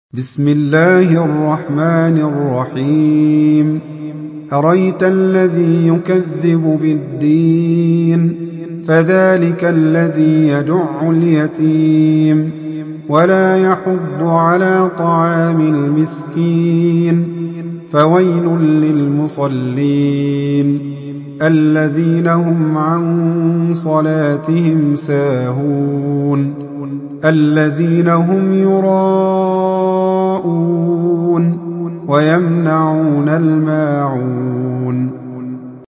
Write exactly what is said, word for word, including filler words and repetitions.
بسم الله الرحمن الرحيم أريت الذي يكذب بالدين فذلك الذي يدع اليتيم ولا يحض على طعام المسكين فويل للمصلين الذين هم عن صلاتهم ساهون الذين هم يراءون ويمنعون الماعون